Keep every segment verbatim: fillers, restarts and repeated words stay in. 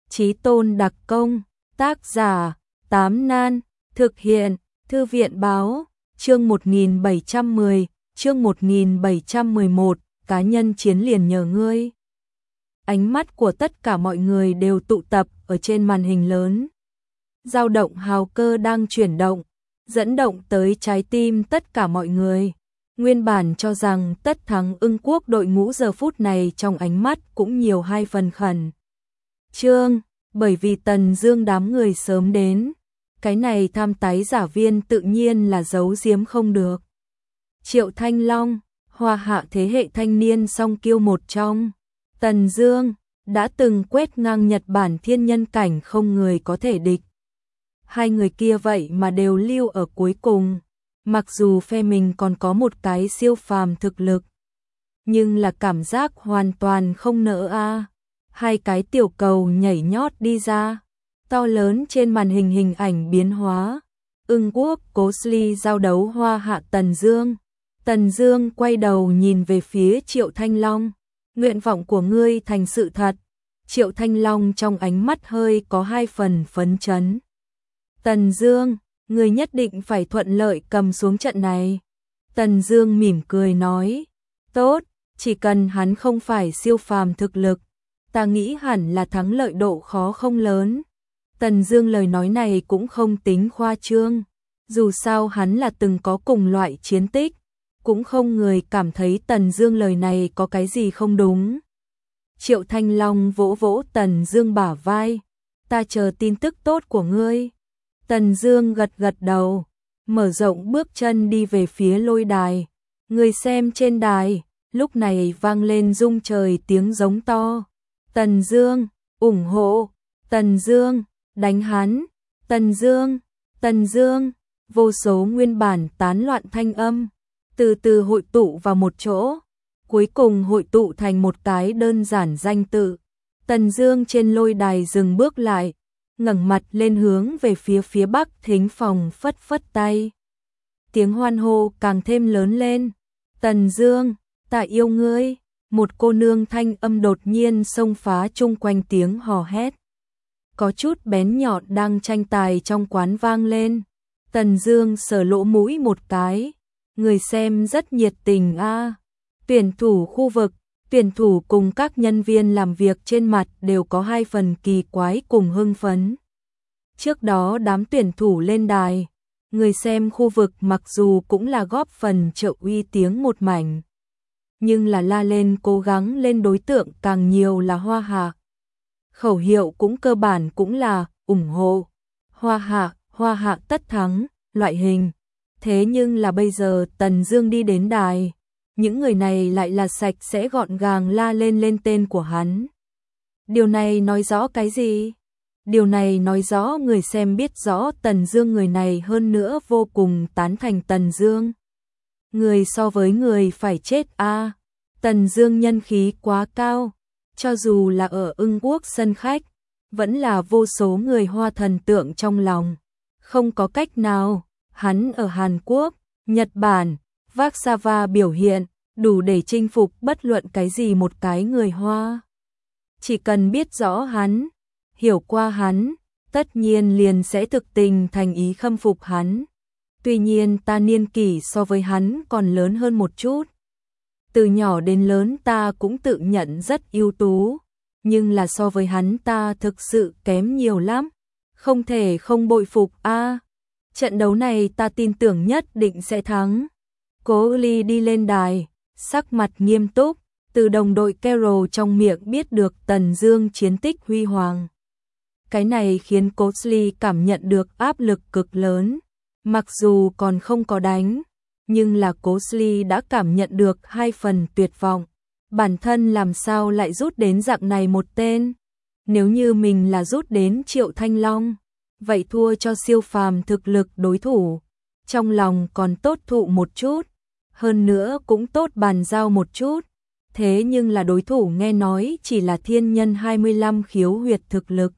Chí tôn đặc công, tác giả, Tám Nan, thực hiện, Thư viện báo, chương một nghìn bảy trăm mười, chương một nghìn bảy trăm mười một, cá nhân chiến liền nhờ ngươi. Ánh mắt của tất cả mọi người đều tụ tập ở trên màn hình lớn. Dao động hào cơ đang chuyển động, dẫn động tới trái tim tất cả mọi người. Nguyên bản cho rằng tất thắng Ưng Quốc đội ngũ giờ phút này trong ánh mắt cũng nhiều hai phần khẩn trương, bởi vì Tần Dương đám người sớm đến. Cái này tham tái giả viên tự nhiên là giấu giếm không được. Triệu Thanh Long, Hoa Hạ thế hệ thanh niên song kiêu một trong. Tần Dương đã từng quét ngang Nhật Bản thiên nhân cảnh không người có thể địch. Hai người kia vậy mà đều lưu ở cuối cùng. Mặc dù phe mình còn có một cái siêu phàm thực lực, nhưng là cảm giác hoàn toàn không nỡ a. À. Hai cái tiểu cầu nhảy nhót đi ra, to lớn trên màn hình hình ảnh biến hóa. Ưng Quốc Cố Sly giao đấu Hoa Hạ Tần Dương. Tần Dương quay đầu nhìn về phía Triệu Thanh Long. Nguyện vọng của ngươi thành sự thật. Triệu Thanh Long trong ánh mắt hơi có hai phần phấn chấn. Tần Dương, ngươi nhất định phải thuận lợi cầm xuống trận này. Tần Dương mỉm cười nói, tốt, chỉ cần hắn không phải siêu phàm thực lực, ta nghĩ hẳn là thắng lợi độ khó không lớn. Tần Dương lời nói này cũng không tính khoa trương, dù sao hắn là từng có cùng loại chiến tích, cũng không người cảm thấy Tần Dương lời này có cái gì không đúng. Triệu Thanh Long vỗ vỗ Tần Dương bả vai, ta chờ tin tức tốt của ngươi. Tần Dương gật gật đầu, mở rộng bước chân đi về phía lôi đài. Người xem trên đài, lúc này vang lên rung trời tiếng giống to. Tần Dương, ủng hộ, Tần Dương, đánh hắn, Tần Dương, Tần Dương, vô số nguyên bản tán loạn thanh âm, từ từ hội tụ vào một chỗ, cuối cùng hội tụ thành một cái đơn giản danh tự. Tần Dương trên lôi đài dừng bước lại, ngẩng mặt lên hướng về phía phía bắc thính phòng phất phất tay. Tiếng hoan hô càng thêm lớn lên. Tần Dương, ta yêu ngươi. Một cô nương thanh âm đột nhiên xông phá chung quanh tiếng hò hét. Có chút bén nhọn đang tranh tài trong quán vang lên. Tần Dương sờ lỗ mũi một cái. Người xem rất nhiệt tình a. À. Tuyển thủ khu vực, tuyển thủ cùng các nhân viên làm việc trên mặt đều có hai phần kỳ quái cùng hưng phấn. Trước đó đám tuyển thủ lên đài, người xem khu vực mặc dù cũng là góp phần trợ uy tiếng một mảnh, nhưng là la lên cố gắng lên đối tượng càng nhiều là Hoa Hạ. Khẩu hiệu cũng cơ bản cũng là ủng hộ Hoa Hạ, Hoa Hạ tất thắng, loại hình. Thế nhưng là bây giờ Tần Dương đi đến đài, những người này lại là sạch sẽ gọn gàng la lên lên tên của hắn. Điều này nói rõ cái gì? Điều này nói rõ người xem biết rõ Tần Dương người này, hơn nữa vô cùng tán thành Tần Dương. Người so với người phải chết a. À. Tần Dương nhân khí quá cao, cho dù là ở Ưng Quốc sân khách, vẫn là vô số người Hoa thần tượng trong lòng. Không có cách nào, hắn ở Hàn Quốc, Nhật Bản, Warsaw biểu hiện đủ để chinh phục bất luận cái gì một cái người Hoa. Chỉ cần biết rõ hắn, hiểu qua hắn, tất nhiên liền sẽ thực tình thành ý khâm phục hắn. Tuy nhiên ta niên kỷ so với hắn còn lớn hơn một chút. Từ nhỏ đến lớn ta cũng tự nhận rất ưu tú, nhưng là so với hắn ta thực sự kém nhiều lắm. Không thể không bội phục a. À. Trận đấu này ta tin tưởng nhất định sẽ thắng. Cố Ly đi lên đài, sắc mặt nghiêm túc, từ đồng đội Carol trong miệng biết được Tần Dương chiến tích huy hoàng. Cái này khiến Cố Ly cảm nhận được áp lực cực lớn. Mặc dù còn không có đánh, nhưng là Cố Ly đã cảm nhận được hai phần tuyệt vọng. Bản thân làm sao lại rút đến dạng này một tên? Nếu như mình là rút đến Triệu Thanh Long, vậy thua cho siêu phàm thực lực đối thủ, trong lòng còn tốt thụ một chút, hơn nữa cũng tốt bàn giao một chút. Thế nhưng là đối thủ nghe nói chỉ là thiên nhân hai mươi lăm khiếu huyệt thực lực.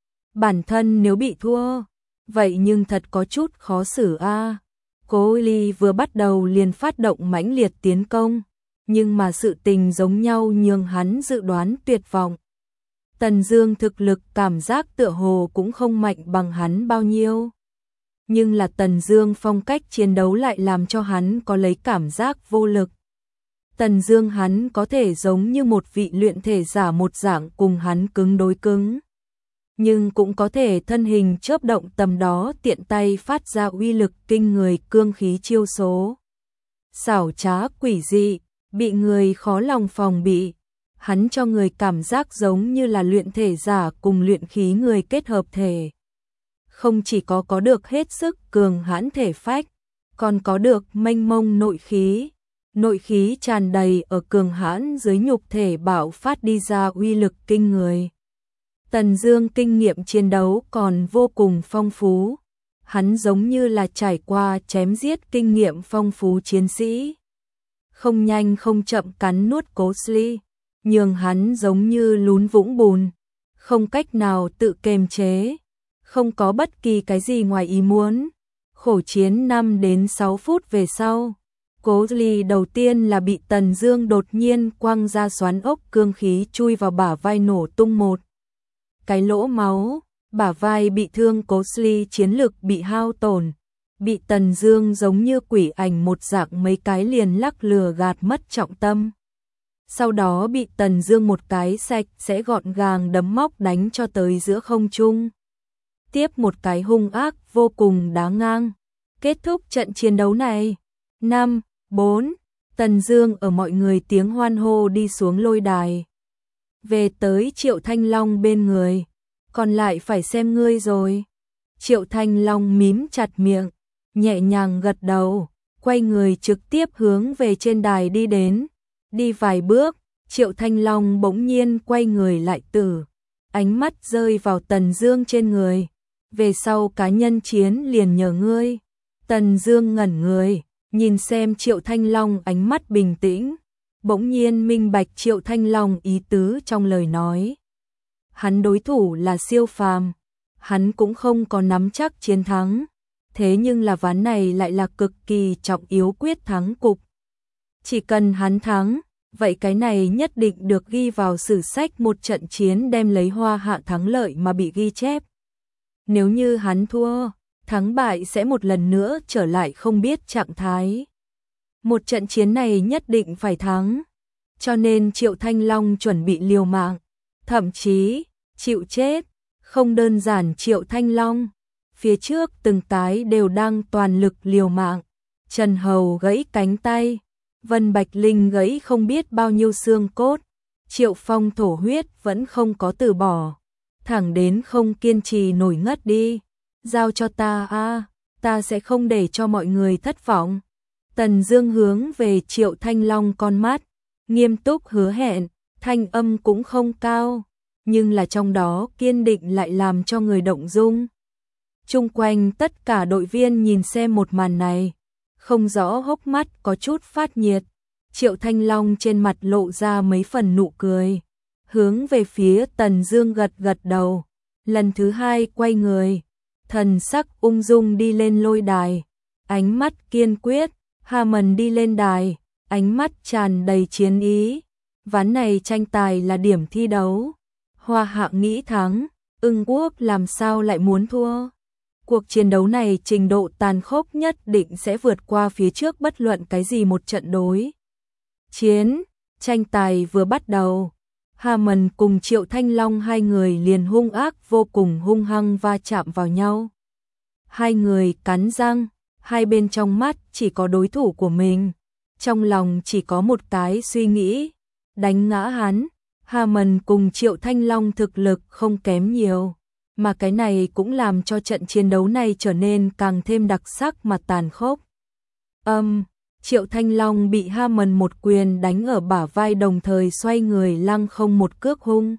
Bản thân nếu bị thua, vậy nhưng thật có chút khó xử a. À. Cố Ly vừa bắt đầu liền phát động mãnh liệt tiến công, nhưng mà sự tình giống nhau nhường hắn dự đoán tuyệt vọng. Tần Dương thực lực cảm giác tựa hồ cũng không mạnh bằng hắn bao nhiêu. Nhưng là Tần Dương phong cách chiến đấu lại làm cho hắn có lấy cảm giác vô lực. Tần Dương hắn có thể giống như một vị luyện thể giả một dạng cùng hắn cứng đối cứng. Nhưng cũng có thể thân hình chớp động tầm đó tiện tay phát ra uy lực kinh người cương khí chiêu số. Xảo trá quỷ dị, bị người khó lòng phòng bị. Hắn cho người cảm giác giống như là luyện thể giả cùng luyện khí người kết hợp thể. Không chỉ có có được hết sức cường hãn thể phách, còn có được mênh mông nội khí. Nội khí tràn đầy ở cường hãn dưới nhục thể bạo phát đi ra uy lực kinh người. Tần Dương kinh nghiệm chiến đấu còn vô cùng phong phú. Hắn giống như là trải qua chém giết kinh nghiệm phong phú chiến sĩ. Không nhanh không chậm cắn nuốt Cố Ly, nhường hắn giống như lún vũng bùn, không cách nào tự kiềm chế, không có bất kỳ cái gì ngoài ý muốn. Khổ chiến năm đến sáu phút về sau, Cố Ly đầu tiên là bị Tần Dương đột nhiên quăng ra xoắn ốc cương khí chui vào bả vai nổ tung một cái lỗ máu, bả vai bị thương Cố Ly chiến lực bị hao tổn, bị Tần Dương giống như quỷ ảnh một dạng mấy cái liền lắc lừa gạt mất trọng tâm. Sau đó bị Tần Dương một cái sạch sẽ gọn gàng đấm móc đánh cho tới giữa không trung. Tiếp một cái hung ác vô cùng đá ngang. Kết thúc trận chiến đấu này. năm, bốn, Tần Dương ở mọi người tiếng hoan hô đi xuống lôi đài. Về tới Triệu Thanh Long bên người. Còn lại phải xem ngươi rồi. Triệu Thanh Long mím chặt miệng, nhẹ nhàng gật đầu, quay người trực tiếp hướng về trên đài đi đến. Đi vài bước, Triệu Thanh Long bỗng nhiên quay người lại tử. Ánh mắt rơi vào Tần Dương trên người. Về sau cá nhân chiến liền nhờ ngươi. Tần Dương ngẩn người, nhìn xem Triệu Thanh Long ánh mắt bình tĩnh. Bỗng nhiên minh bạch Triệu Thanh Long ý tứ trong lời nói. Hắn đối thủ là siêu phàm. Hắn cũng không có nắm chắc chiến thắng. Thế nhưng là ván này lại là cực kỳ trọng yếu quyết thắng cục. Chỉ cần hắn thắng, vậy cái này nhất định được ghi vào sử sách một trận chiến đem lấy hoa hạ thắng lợi mà bị ghi chép. Nếu như hắn thua, thắng bại sẽ một lần nữa trở lại không biết trạng thái. Một trận chiến này nhất định phải thắng. Cho nên Triệu Thanh Long chuẩn bị liều mạng, thậm chí chịu chết. Không đơn giản Triệu Thanh Long, phía trước từng cái đều đang toàn lực liều mạng. Trần Hầu gãy cánh tay, Vân Bạch Linh gãy không biết bao nhiêu xương cốt, Triệu Phong thổ huyết vẫn không có từ bỏ, thẳng đến không kiên trì nổi ngất đi. Giao cho ta a, ta sẽ không để cho mọi người thất vọng. Tần Dương hướng về Triệu Thanh Long con mắt, nghiêm túc hứa hẹn, thanh âm cũng không cao, nhưng là trong đó kiên định lại làm cho người động dung. Chung quanh tất cả đội viên nhìn xem một màn này, không rõ hốc mắt có chút phát nhiệt. Triệu Thanh Long trên mặt lộ ra mấy phần nụ cười, hướng về phía Tần Dương gật gật đầu, lần thứ hai quay người, thần sắc ung dung đi lên lôi đài, ánh mắt kiên quyết. Hà Mần đi lên đài, ánh mắt tràn đầy chiến ý. Ván này tranh tài là điểm thi đấu. Hoa Hạ nghĩ thắng, Ưng Quốc làm sao lại muốn thua? Cuộc chiến đấu này trình độ tàn khốc nhất định sẽ vượt qua phía trước bất luận cái gì một trận đối. Chiến, tranh tài vừa bắt đầu, Hà Mần cùng Triệu Thanh Long hai người liền hung ác vô cùng hung hăng va chạm vào nhau. Hai người cắn răng, hai bên trong mắt chỉ có đối thủ của mình, trong lòng chỉ có một cái suy nghĩ, đánh ngã hắn. Hà Mần cùng Triệu Thanh Long thực lực không kém nhiều, mà cái này cũng làm cho trận chiến đấu này trở nên càng thêm đặc sắc mà tàn khốc. Âm, um, Triệu Thanh Long bị Hà Mần một quyền đánh ở bả vai đồng thời xoay người lăng không một cước hung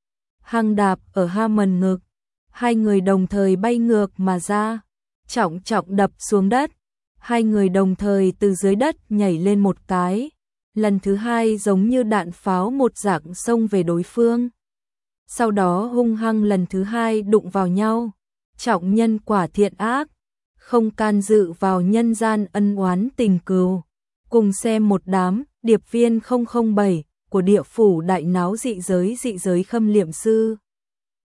hăng đạp ở Hà Mần ngực, hai người đồng thời bay ngược mà ra, trọng trọng đập xuống đất. Hai người đồng thời từ dưới đất nhảy lên một cái, lần thứ hai giống như đạn pháo một dạng xông về đối phương. Sau đó hung hăng lần thứ hai đụng vào nhau, trọng nhân quả thiện ác, không can dự vào nhân gian ân oán tình cừu. Cùng xem một đám điệp viên không không bảy của địa phủ đại náo dị giới dị giới khâm liệm sư.